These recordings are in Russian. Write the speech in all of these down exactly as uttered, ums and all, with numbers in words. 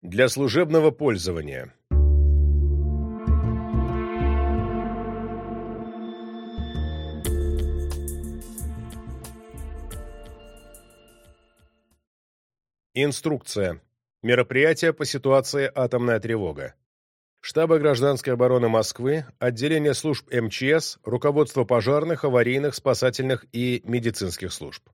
Для служебного пользования. Инструкция. Мероприятие по ситуации «Атомная тревога». Штаба гражданской обороны Москвы, отделение служб эм че эс, руководство пожарных, аварийных, спасательных и медицинских служб.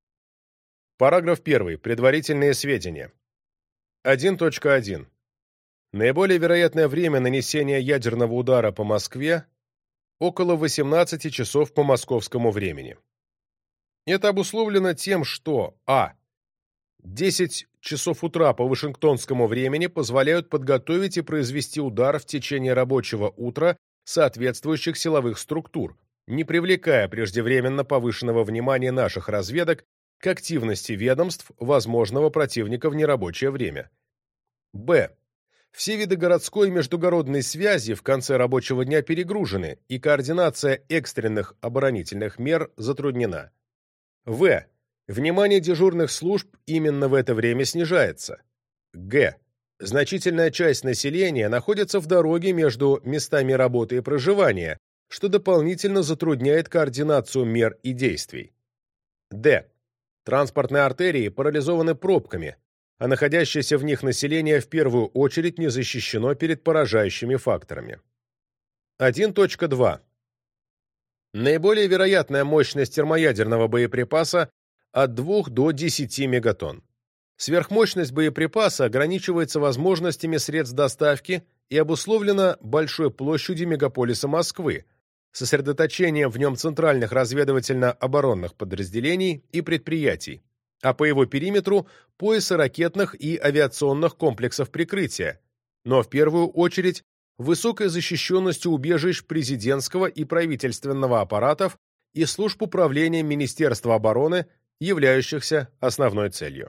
Параграф первый. Предварительные сведения. один точка один. Наиболее вероятное время нанесения ядерного удара по Москве – около восемнадцати часов по московскому времени. Это обусловлено тем, что а. десять часов утра по вашингтонскому времени позволяют подготовить и произвести удар в течение рабочего утра соответствующих силовых структур, не привлекая преждевременно повышенного внимания наших разведок к активности ведомств возможного противника в нерабочее время. Б. Все виды городской и междугородной связи в конце рабочего дня перегружены, и координация экстренных оборонительных мер затруднена. В. Внимание дежурных служб именно в это время снижается. Г. Значительная часть населения находится в дороге между местами работы и проживания, что дополнительно затрудняет координацию мер и действий. Д. Транспортные артерии парализованы пробками, а находящееся в них население в первую очередь не защищено перед поражающими факторами. один точка два. Наиболее вероятная мощность термоядерного боеприпаса от двух до десяти мегатонн. Сверхмощность боеприпаса ограничивается возможностями средств доставки и обусловлена большой площадью мегаполиса Москвы, сосредоточением в нем центральных разведывательно-оборонных подразделений и предприятий, а по его периметру – пояса ракетных и авиационных комплексов прикрытия, но в первую очередь высокой защищенностью убежищ президентского и правительственного аппаратов и служб управления Министерства обороны, являющихся основной целью.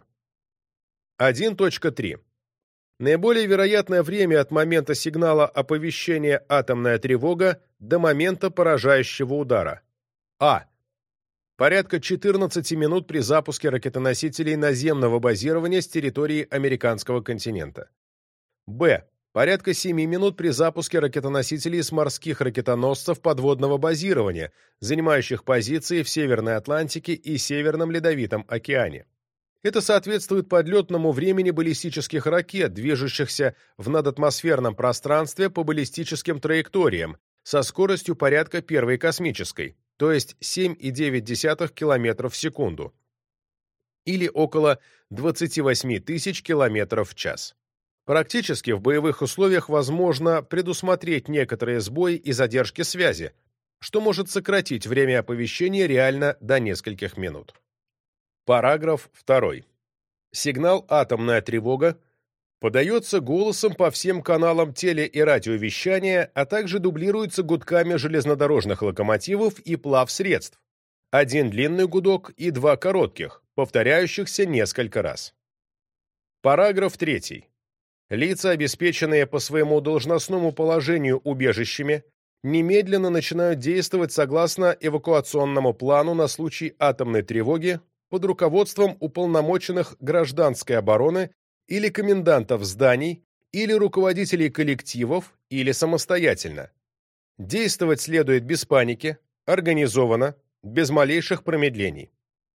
один точка три. Наиболее вероятное время от момента сигнала оповещения «Атомная тревога» до момента поражающего удара. А. Порядка четырнадцати минут при запуске ракетоносителей наземного базирования с территории американского континента. Б. Порядка семи минут при запуске ракетоносителей с морских ракетоносцев подводного базирования, занимающих позиции в Северной Атлантике и Северном Ледовитом океане. Это соответствует подлетному времени баллистических ракет, движущихся в надатмосферном пространстве по баллистическим траекториям со скоростью порядка первой космической, то есть семь и девять десятых километров в секунду, или около двадцати восьми тысяч километров в час. Практически в боевых условиях возможно предусмотреть некоторые сбои и задержки связи, что может сократить время оповещения реально до нескольких минут. Параграф второй. Сигнал «Атомная тревога» подается голосом по всем каналам теле- и радиовещания, а также дублируется гудками железнодорожных локомотивов и плавсредств. Один длинный гудок и два коротких, повторяющихся несколько раз. Параграф третий. Лица, обеспеченные по своему должностному положению убежищами, немедленно начинают действовать согласно эвакуационному плану на случай атомной тревоги под руководством уполномоченных гражданской обороны или комендантов зданий, или руководителей коллективов, или самостоятельно. Действовать следует без паники, организованно, без малейших промедлений.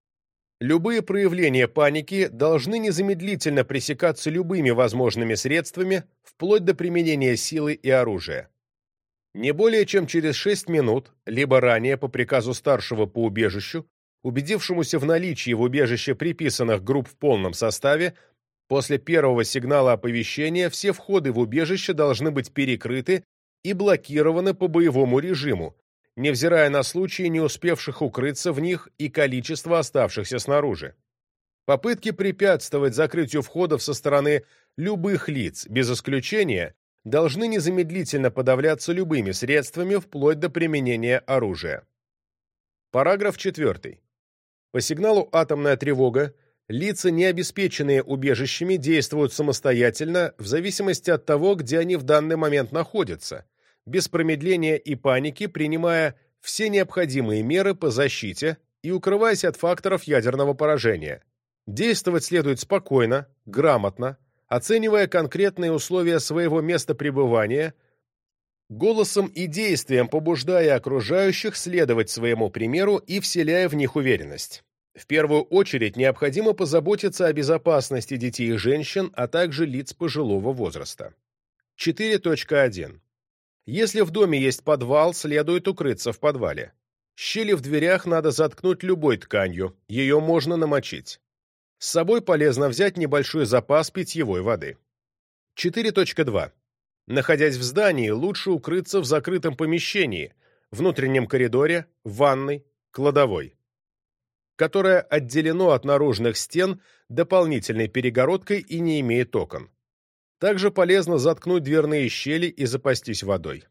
Любые проявления паники должны незамедлительно пресекаться любыми возможными средствами, вплоть до применения силы и оружия. Не более чем через шесть минут, либо ранее по приказу старшего по убежищу, убедившемуся в наличии в убежище приписанных групп в полном составе, после первого сигнала оповещения все входы в убежище должны быть перекрыты и блокированы по боевому режиму, невзирая на случаи не успевших укрыться в них и количество оставшихся снаружи. Попытки препятствовать закрытию входов со стороны любых лиц, без исключения, должны незамедлительно подавляться любыми средствами, вплоть до применения оружия. Параграф четвертый. По сигналу «Атомная тревога» лица, не обеспеченные убежищами, действуют самостоятельно в зависимости от того, где они в данный момент находятся, без промедления и паники, принимая все необходимые меры по защите и укрываясь от факторов ядерного поражения. Действовать следует спокойно, грамотно, оценивая конкретные условия своего места пребывания, голосом и действием побуждая окружающих следовать своему примеру и вселяя в них уверенность. В первую очередь необходимо позаботиться о безопасности детей и женщин, а также лиц пожилого возраста. четыре точка один. Если в доме есть подвал, следует укрыться в подвале. Щели в дверях надо заткнуть любой тканью, ее можно намочить. С собой полезно взять небольшой запас питьевой воды. четыре точка два. Находясь в здании, лучше укрыться в закрытом помещении, внутреннем коридоре, ванной, кладовой, которое отделено от наружных стен дополнительной перегородкой и не имеет окон. Также полезно заткнуть дверные щели и запастись водой.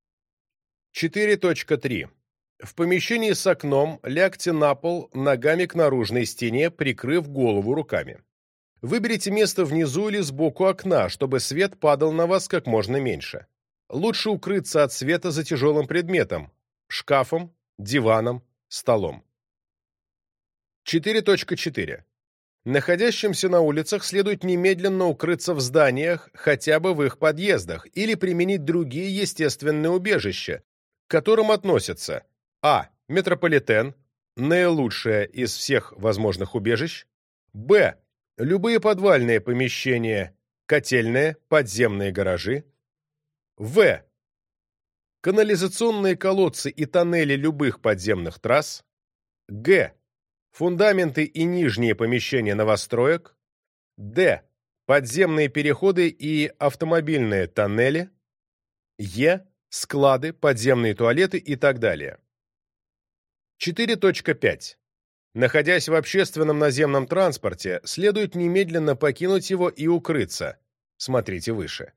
четыре точка три. В помещении с окном лягте на пол ногами к наружной стене, прикрыв голову руками. Выберите место внизу или сбоку окна, чтобы свет падал на вас как можно меньше. Лучше укрыться от света за тяжелым предметом – шкафом, диваном, столом. четыре точка четыре. Находящимся на улицах следует немедленно укрыться в зданиях, хотя бы в их подъездах, или применить другие естественные убежища, к которым относятся а. Метрополитен, наилучшее из всех возможных убежищ, б. Любые подвальные помещения, котельные, подземные гаражи, в. Канализационные колодцы и тоннели любых подземных трасс, г. Фундаменты и нижние помещения новостроек, д. Подземные переходы и автомобильные тоннели, е. Склады, подземные туалеты и так далее. четыре точка пять. Находясь в общественном наземном транспорте, следует немедленно покинуть его и укрыться. Смотрите выше.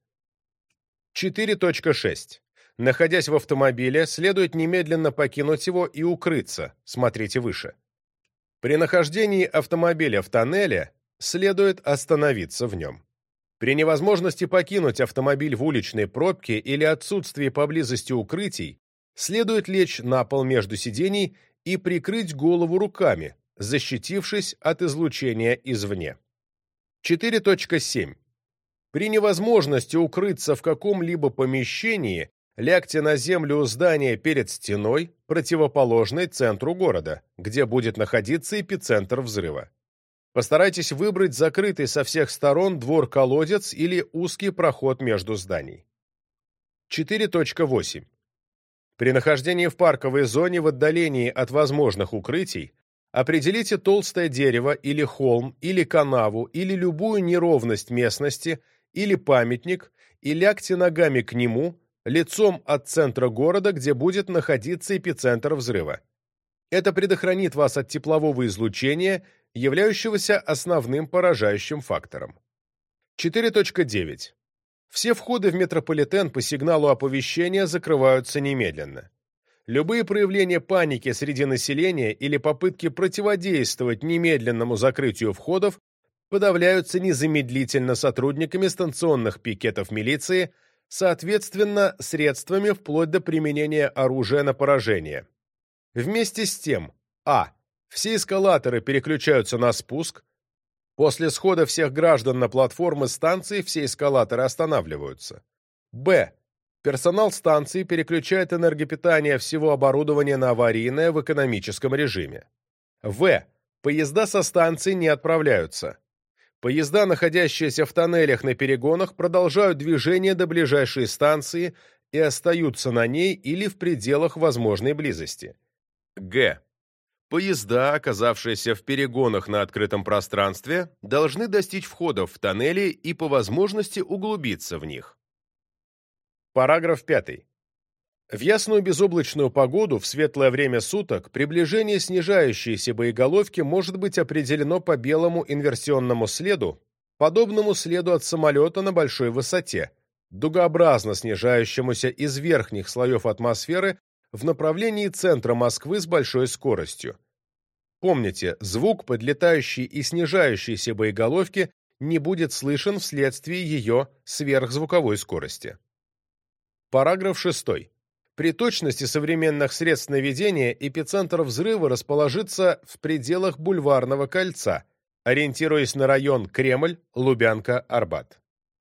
четыре точка шесть. Находясь в автомобиле, следует немедленно покинуть его и укрыться. Смотрите выше. При нахождении автомобиля в тоннеле следует остановиться в нем. При невозможности покинуть автомобиль в уличной пробке или отсутствии поблизости укрытий, следует лечь на пол между сидений и прикрыть голову руками, защитившись от излучения извне. четыре точка семь. При невозможности укрыться в каком-либо помещении, лягте на землю у здания перед стеной, противоположной центру города, где будет находиться эпицентр взрыва. Постарайтесь выбрать закрытый со всех сторон двор-колодец или узкий проход между зданий. четыре точка восемь. При нахождении в парковой зоне в отдалении от возможных укрытий определите толстое дерево или холм, или канаву, или любую неровность местности, или памятник, и лягте ногами к нему, лицом от центра города, где будет находиться эпицентр взрыва. Это предохранит вас от теплового излучения, являющегося основным поражающим фактором. четыре точка девять. Все входы в метрополитен по сигналу оповещения закрываются немедленно. Любые проявления паники среди населения или попытки противодействовать немедленному закрытию входов подавляются незамедлительно сотрудниками станционных пикетов милиции, соответственно, средствами вплоть до применения оружия на поражение. Вместе с тем, а. Все эскалаторы переключаются на спуск. После схода всех граждан на платформы станции все эскалаторы останавливаются. Б. Персонал станции переключает энергопитание всего оборудования на аварийное в экономическом режиме. В. Поезда со станции не отправляются. Поезда, находящиеся в тоннелях на перегонах, продолжают движение до ближайшей станции и остаются на ней или в пределах возможной близости. Г. Поезда, оказавшиеся в перегонах на открытом пространстве, должны достичь входов в тоннели и по возможности углубиться в них. Параграф пятый. В ясную безоблачную погоду в светлое время суток приближение снижающейся боеголовки может быть определено по белому инверсионному следу, подобному следу от самолета на большой высоте, дугообразно снижающемуся из верхних слоев атмосферы в направлении центра Москвы с большой скоростью. Помните, звук подлетающей и снижающейся боеголовки не будет слышен вследствие ее сверхзвуковой скорости. Параграф шестой. При точности современных средств наведения эпицентр взрыва расположится в пределах бульварного кольца, ориентируясь на район Кремль, Лубянка, Арбат.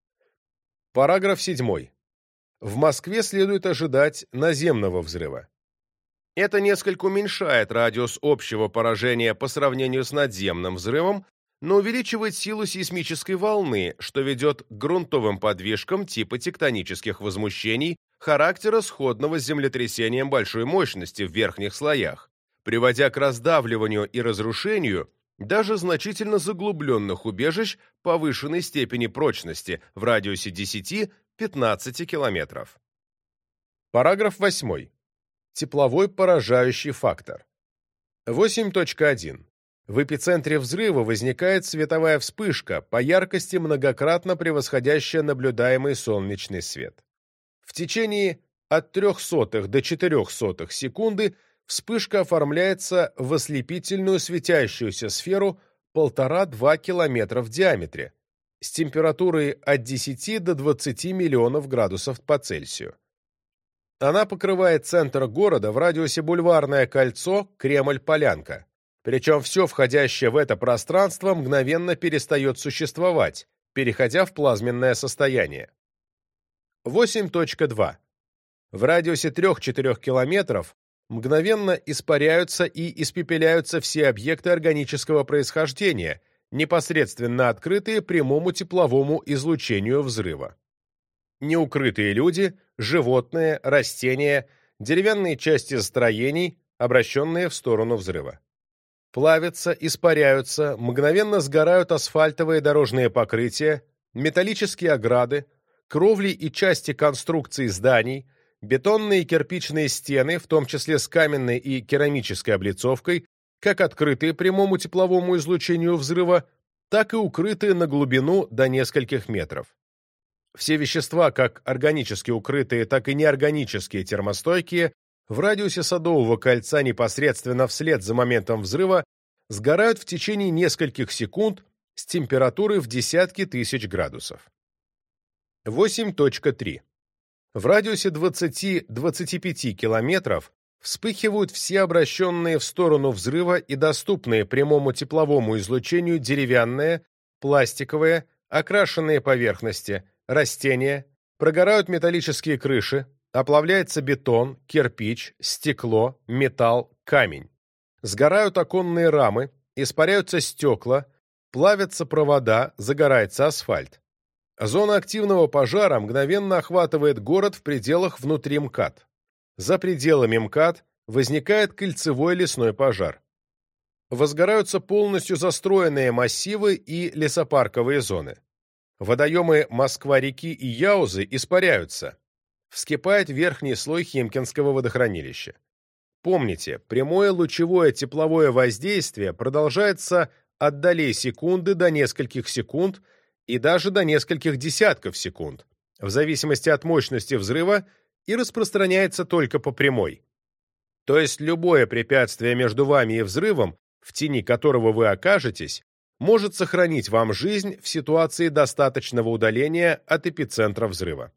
Параграф седьмой. В Москве следует ожидать наземного взрыва. Это несколько уменьшает радиус общего поражения по сравнению с надземным взрывом, но увеличивает силу сейсмической волны, что ведет к грунтовым подвижкам типа тектонических возмущений характера, сходного с землетрясением большой мощности в верхних слоях, приводя к раздавливанию и разрушению даже значительно заглубленных убежищ повышенной степени прочности в радиусе десяти-пятнадцати километров. Параграф восьмой. Тепловой поражающий фактор. восемь точка один. В эпицентре взрыва возникает световая вспышка, по яркости многократно превосходящая наблюдаемый солнечный свет. В течение от трёх сотых до четырёх сотых секунды вспышка оформляется в ослепительную светящуюся сферу полтора-два километра в диаметре, с температурой от десяти до двадцати миллионов градусов по Цельсию. Она покрывает центр города в радиусе бульварное кольцо Кремль-Полянка. Причем все входящее в это пространство мгновенно перестает существовать, переходя в плазменное состояние. восемь точка два. В радиусе трёх-четырёх километров мгновенно испаряются и испепеляются все объекты органического происхождения, непосредственно открытые прямому тепловому излучению взрыва. Неукрытые люди, животные, растения, деревянные части строений, обращенные в сторону взрыва. Плавятся, испаряются, мгновенно сгорают асфальтовые дорожные покрытия, металлические ограды, кровли и части конструкций зданий, бетонные и кирпичные стены, в том числе с каменной и керамической облицовкой, как открытые прямому тепловому излучению взрыва, так и укрытые на глубину до нескольких метров. Все вещества, как органически укрытые, так и неорганические термостойкие, в радиусе Садового кольца непосредственно вслед за моментом взрыва сгорают в течение нескольких секунд с температурой в десятки тысяч градусов. восемь точка три. В радиусе двадцати-двадцати пяти километров вспыхивают все обращенные в сторону взрыва и доступные прямому тепловому излучению деревянные, пластиковые, окрашенные поверхности, растения, прогорают металлические крыши, оплавляется бетон, кирпич, стекло, металл, камень. Сгорают оконные рамы, испаряются стекла, плавятся провода, загорается асфальт. Зона активного пожара мгновенно охватывает город в пределах внутри МКАД. За пределами МКАД возникает кольцевой лесной пожар. Возгораются полностью застроенные массивы и лесопарковые зоны. Водоемы Москва-реки и Яузы испаряются. Вскипает верхний слой Химкинского водохранилища. Помните, прямое лучевое тепловое воздействие продолжается от долей секунды до нескольких секунд и даже до нескольких десятков секунд, в зависимости от мощности взрыва, и распространяется только по прямой. То есть любое препятствие между вами и взрывом, в тени которого вы окажетесь, может сохранить вам жизнь в ситуации достаточного удаления от эпицентра взрыва.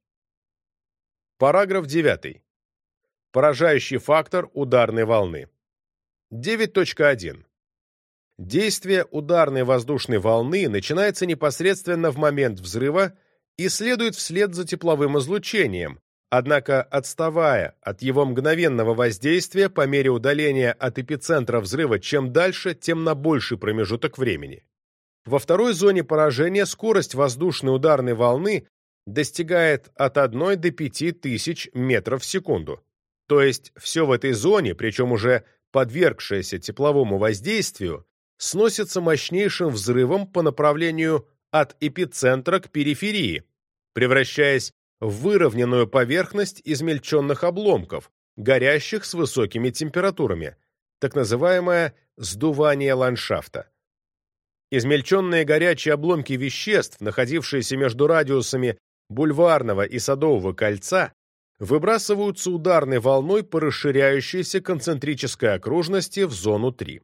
Параграф девятый. Поражающий фактор ударной волны. девять точка один. Действие ударной воздушной волны начинается непосредственно в момент взрыва и следует вслед за тепловым излучением, однако отставая от его мгновенного воздействия по мере удаления от эпицентра взрыва чем дальше, тем на больший промежуток времени. Во второй зоне поражения скорость воздушной ударной волны достигает от одной до пяти тысяч метров в секунду. То есть все в этой зоне, причем уже подвергшееся тепловому воздействию, сносится мощнейшим взрывом по направлению от эпицентра к периферии, превращаясь в выровненную поверхность измельченных обломков, горящих с высокими температурами, так называемое сдувание ландшафта. Измельченные горячие обломки веществ, находившиеся между радиусами Бульварного и Садового кольца, выбрасываются ударной волной по расширяющейся концентрической окружности в зону три.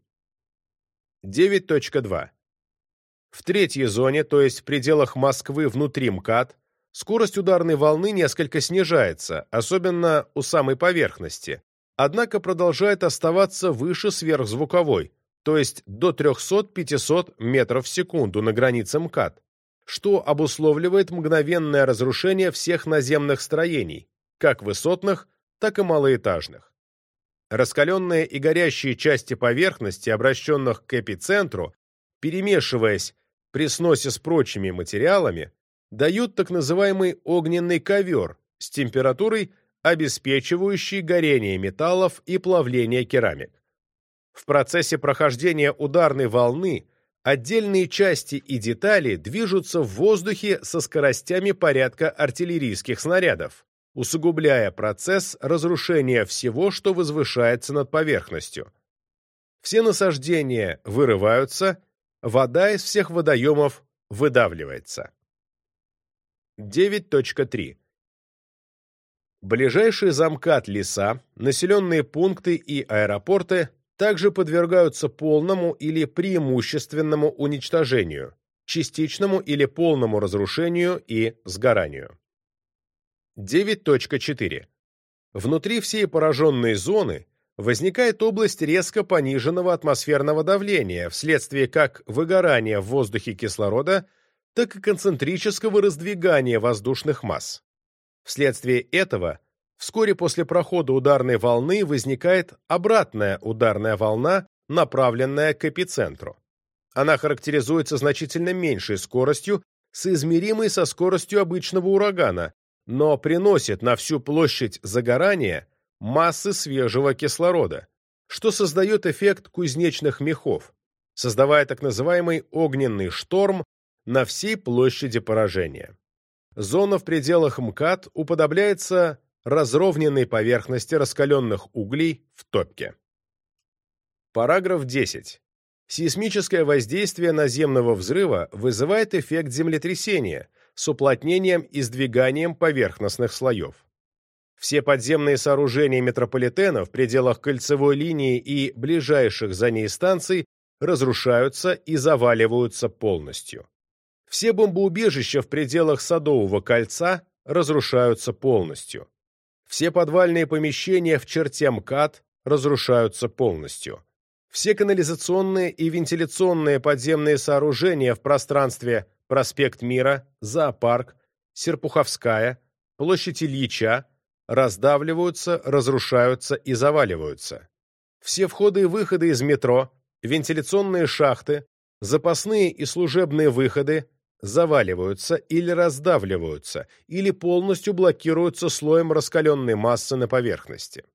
девять точка два. В третьей зоне, то есть в пределах Москвы внутри МКАД, скорость ударной волны несколько снижается, особенно у самой поверхности, однако продолжает оставаться выше сверхзвуковой, то есть до трёхсот-пятисот метров в секунду на границе МКАД, что обусловливает мгновенное разрушение всех наземных строений, как высотных, так и малоэтажных. Раскаленные и горящие части поверхности, обращенных к эпицентру, перемешиваясь при сносе с прочими материалами, дают так называемый огненный ковер с температурой, обеспечивающей горение металлов и плавление керамик. В процессе прохождения ударной волны отдельные части и детали движутся в воздухе со скоростями порядка артиллерийских снарядов, усугубляя процесс разрушения всего, что возвышается над поверхностью. Все насаждения вырываются, вода из всех водоемов выдавливается. девять точка три. Ближайшие за МКАД леса, населенные пункты и аэропорты также подвергаются полному или преимущественному уничтожению, частичному или полному разрушению и сгоранию. девять точка четыре. Внутри всей пораженной зоны возникает область резко пониженного атмосферного давления вследствие как выгорания в воздухе кислорода, так и концентрического раздвигания воздушных масс. Вследствие этого вскоре после прохода ударной волны возникает обратная ударная волна, направленная к эпицентру. Она характеризуется значительно меньшей скоростью, соизмеримой со скоростью обычного урагана, но приносит на всю площадь загорания массы свежего кислорода, что создает эффект кузнечных мехов, создавая так называемый огненный шторм на всей площади поражения. Зона в пределах МКАД уподобляется разровненной поверхности раскаленных углей в топке. Параграф десять. Сейсмическое воздействие наземного взрыва вызывает эффект землетрясения с уплотнением и сдвиганием поверхностных слоев. Все подземные сооружения метрополитена в пределах кольцевой линии и ближайших за ней станций разрушаются и заваливаются полностью. Все бомбоубежища в пределах Садового кольца разрушаются полностью. Все подвальные помещения в черте МКАД разрушаются полностью. Все канализационные и вентиляционные подземные сооружения в пространстве Проспект Мира, Зоопарк, Серпуховская, площадь Ильича раздавливаются, разрушаются и заваливаются. Все входы и выходы из метро, вентиляционные шахты, запасные и служебные выходы заваливаются или раздавливаются, или полностью блокируются слоем раскаленной массы на поверхности.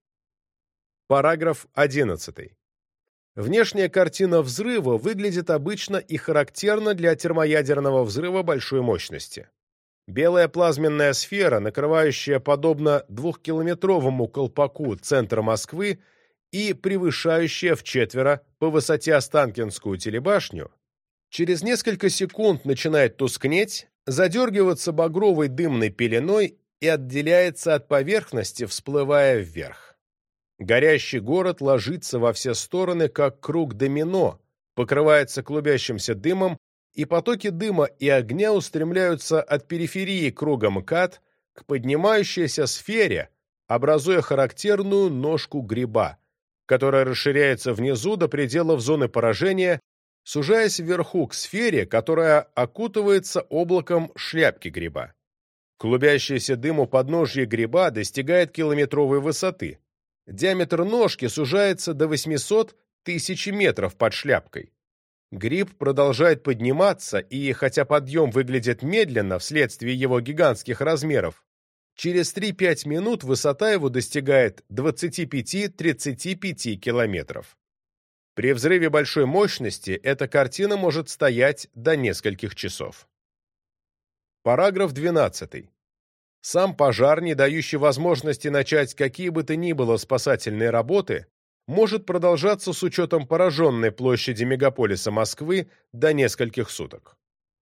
Параграф одиннадцатый. Внешняя картина взрыва выглядит обычно и характерна для термоядерного взрыва большой мощности. Белая плазменная сфера, накрывающая подобно двухкилометровому колпаку центр Москвы и превышающая вчетверо по высоте Останкинскую телебашню, через несколько секунд начинает тускнеть, задергиваться багровой дымной пеленой и отделяется от поверхности, всплывая вверх. Горящий город ложится во все стороны, как круг домино, покрывается клубящимся дымом, и потоки дыма и огня устремляются от периферии круга МКАД к поднимающейся сфере, образуя характерную ножку гриба, которая расширяется внизу до пределов зоны поражения, сужаясь вверху к сфере, которая окутывается облаком шляпки гриба. Клубящийся дым у подножья гриба достигает километровой высоты. Диаметр ножки сужается до восьмисот тысяч метров под шляпкой. Гриб продолжает подниматься, и, хотя подъем выглядит медленно вследствие его гигантских размеров, через три-пять минут высота его достигает двадцати пяти-тридцати пяти километров. При взрыве большой мощности эта картина может стоять до нескольких часов. Параграф двенадцатый. Сам пожар, не дающий возможности начать какие бы то ни было спасательные работы, может продолжаться с учетом пораженной площади мегаполиса Москвы до нескольких суток.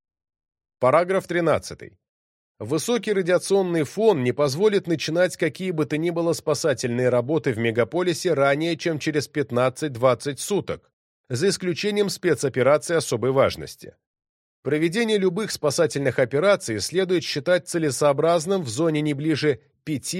Параграф тринадцатый. Высокий радиационный фон не позволит начинать какие бы то ни было спасательные работы в мегаполисе ранее, чем через пятнадцать-двадцать суток, за исключением спецопераций особой важности. Проведение любых спасательных операций следует считать целесообразным в зоне не ближе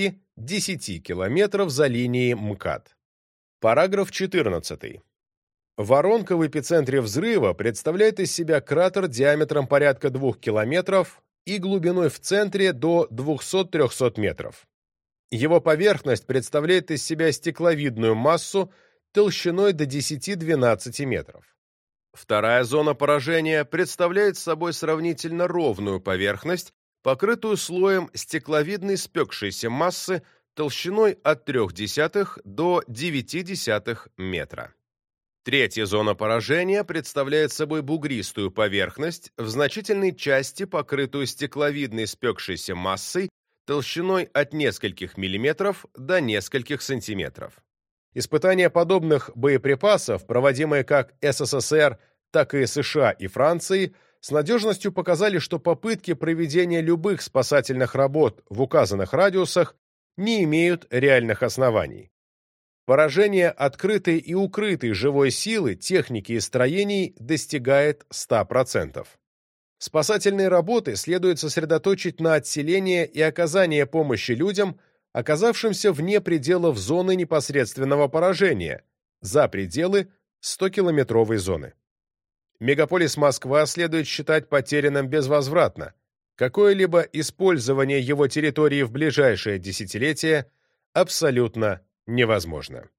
пяти-десяти километров за линией МКАД. Параграф четырнадцатый. Воронка в эпицентре взрыва представляет из себя кратер диаметром порядка двух километров и глубиной в центре до двухсот-трехсот метров. Его поверхность представляет из себя стекловидную массу толщиной до десяти-двенадцати метров. Вторая зона поражения представляет собой сравнительно ровную поверхность, покрытую слоем стекловидной спекшейся массы толщиной от трёх десятых до девяти десятых метра. Третья зона поражения представляет собой бугристую поверхность, в значительной части покрытую стекловидной спекшейся массой толщиной от нескольких миллиметров до нескольких сантиметров. Испытания подобных боеприпасов, проводимые как СССР, так и США и Францией, с надежностью показали, что попытки проведения любых спасательных работ в указанных радиусах не имеют реальных оснований. Поражение открытой и укрытой живой силы, техники и строений достигает ста процентов. Спасательные работы следует сосредоточить на отселении и оказании помощи людям, оказавшимся вне пределов зоны непосредственного поражения, за пределы стокилометровой зоны. Мегаполис Москва следует считать потерянным безвозвратно. Какое-либо использование его территории в ближайшее десятилетие абсолютно невозможно.